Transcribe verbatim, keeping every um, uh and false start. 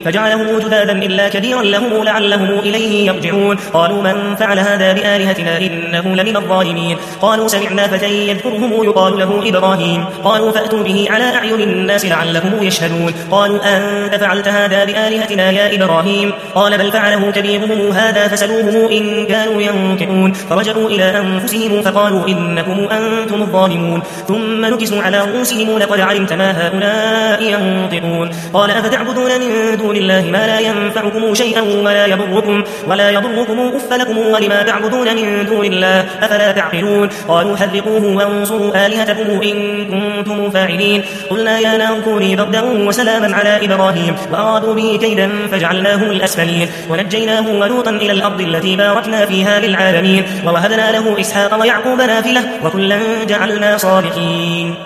فجعله جذاذا إلا كبيرا لهم لعلهم إليه يرجعون. قالوا من فعل هذا بآلهتنا إنه لمن الظالمين. قالوا سمعنا فتى يذكرهم يقال له إبراهيم. قالوا فأتوا به على أعين الناس لعلهم يشهدون. قالوا أنت فعلت هذا بآلهتنا يا إبراهيم؟ قال بل فعله كبيرهم هذا فسلوهم إن كانوا ينطقون. فرجعوا إلى أنفسهم فقالوا إنكم أنتم الظالمون. ثم نكسوا على رؤوسهم لقد علمت ما هؤلاء ينطقون. قال أفتعبدون من دون الله ما لا ينفعكم شيئا ولا يضركم ولا يضركم أف لكم ولما تعبدون من دون الله أفلا تعقلون. قالوا حرقوه وانصروا آلهتكم إن كنتم فاعلين. قلنا يا نار كوني بردا وسلاما على إبراهيم وأرادوا به كيدا فجعلناهم الأسفلين. ونجيناه ولوطا إلى الأرض التي باركنا فيها للعالمين. ووهبنا له إسحاق ويعقوب نافلة وكلا جعلنا صالحين.